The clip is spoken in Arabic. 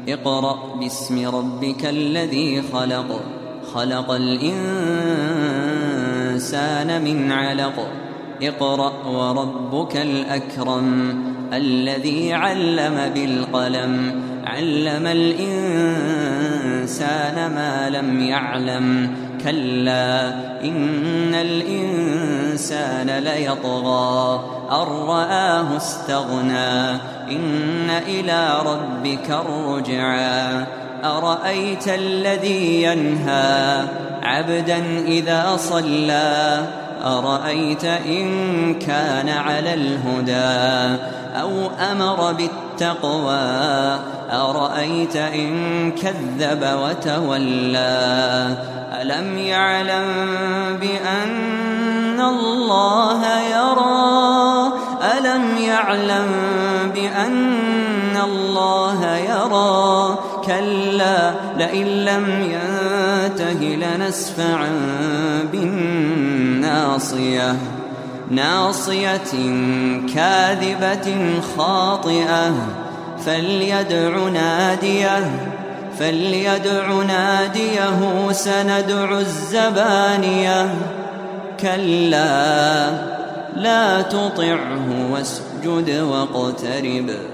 اقرأ باسم ربك الذي خلق خلق الإنسان من علق اقرأ وربك الأكرم الذي علم بالقلم علم الإنسان ما لم يعلم كلا إن الإنسان ليطغى أن رآه استغنى إن إلى ربك الرجعى أرأيت الذي ينهى عبدا إذا صلى أرأيت إن كان على الهدى أو أمر بالتقوى أرأيت إن كذب وتولى ألم يعلم بأن الله يرى ألم يعلم بأن الله يرى كلا لئن لم ينته لنسفعا بالناصية ناصية كاذبة خاطئة فليدع ناديه سندع الزبانية كلا لا تطعه واسجد واقترب